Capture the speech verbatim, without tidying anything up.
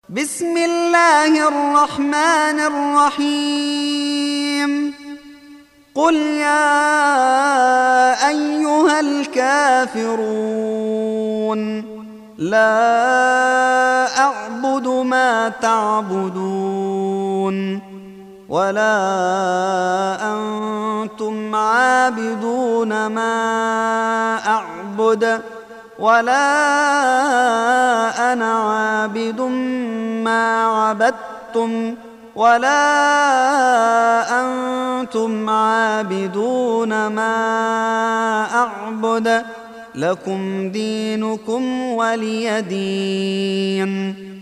بسم الله الرحمن الرحيم قل يا أيها الكافرون لا أعبد ما تعبدون ولا أنتم عابدون ما أعبد ولا أنا عابد ما عبدتم ولا أنتم عابدون ما أعبد لكم دينكم ولي دين.